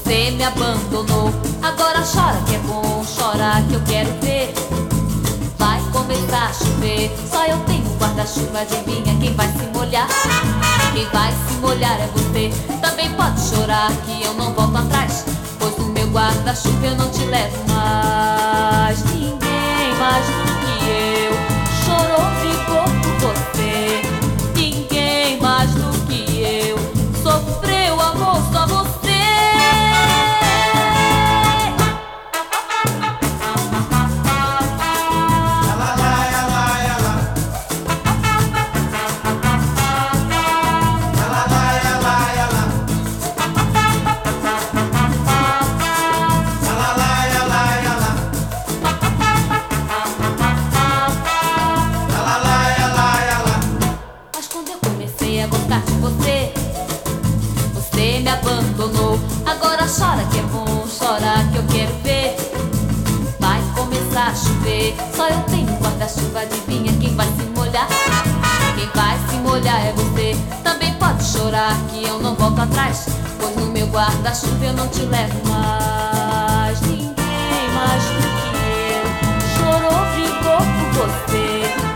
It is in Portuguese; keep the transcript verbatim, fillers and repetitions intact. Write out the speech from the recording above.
Você me abandonou, agora chora que é bom, chora que eu quero ver. Vai começar a chover, só eu tenho um guarda-chuva, adivinha quem vai se molhar? Quem vai se molhar é você. Também pode chorar que eu não volto atrás, pois no meu guarda-chuva eu não te levo mais. Ninguém mais do que eu chorou, brigou por você. Ninguém mais do que eu sofreu amor, só você. Você me abandonou, agora chora que é bom, chora que eu quero ver. Vai começar a chover, só eu tenho um guarda-chuva, adivinha quem vai se molhar? Quem vai se molhar é você. Também pode chorar que eu não volto atrás, pois no meu guarda-chuva eu não te levo mais. Ninguém mais do que eu chorou, brigou por você.